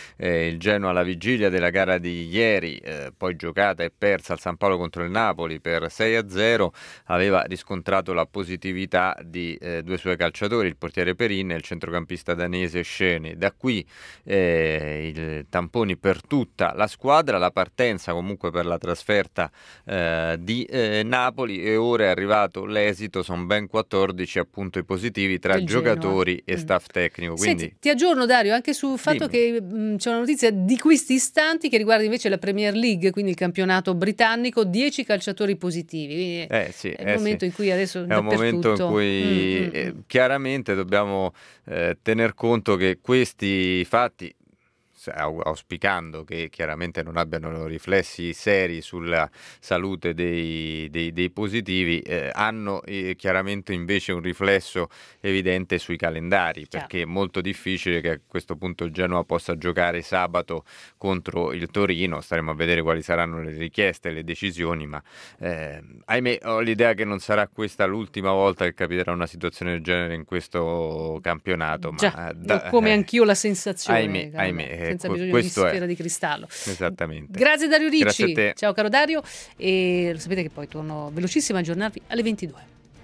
S12: il Genoa alla vigilia della gara di ieri, poi giocata e persa al San Paolo contro il Napoli per 6-0, aveva riscontrato la positività di due suoi calciatori, il portiere Perin e il centrocampista danese Scene. Da qui i tamponi per tutta la squadra, la partenza comunque per la trasferta di Napoli, e ora è arrivato l'esito, sono ben 14 appunto i positivi tra giocatori e staff tecnico. Quindi...
S4: Senti, ti aggiorno Dario anche sul fatto che c'è una notizia di questi istanti che riguarda invece la Premier League, quindi il campionato britannico, 10 calciatori positivi. È il momento in cui adesso
S12: è un momento in cui chiaramente dobbiamo tener conto che questi fatti, auspicando che chiaramente non abbiano riflessi seri sulla salute dei positivi, hanno chiaramente invece un riflesso evidente sui calendari, perché è molto difficile che a questo punto il Genoa possa giocare sabato contro il Torino. Staremo a vedere quali saranno le richieste e le decisioni, ma ahimè ho l'idea che non sarà questa l'ultima volta che capiterà una situazione del genere in questo campionato.
S4: Come anch'io la sensazione,
S12: ahimè
S4: senza bisogno di sfera di cristallo.
S12: Esattamente.
S4: Grazie Dario Ricci.
S12: Grazie a te.
S4: Ciao caro Dario, e lo sapete che poi torno velocissimo a aggiornarvi alle 22.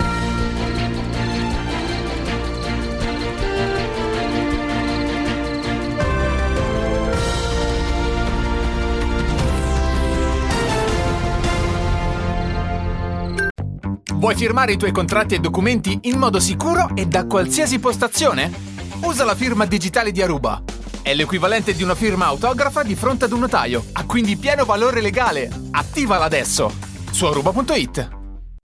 S1: Vuoi firmare i tuoi contratti e documenti in modo sicuro e da qualsiasi postazione? Usa la firma digitale di Aruba. È l'equivalente di una firma autografa di fronte ad un notaio. Ha quindi pieno valore legale. Attivala adesso su aruba.it.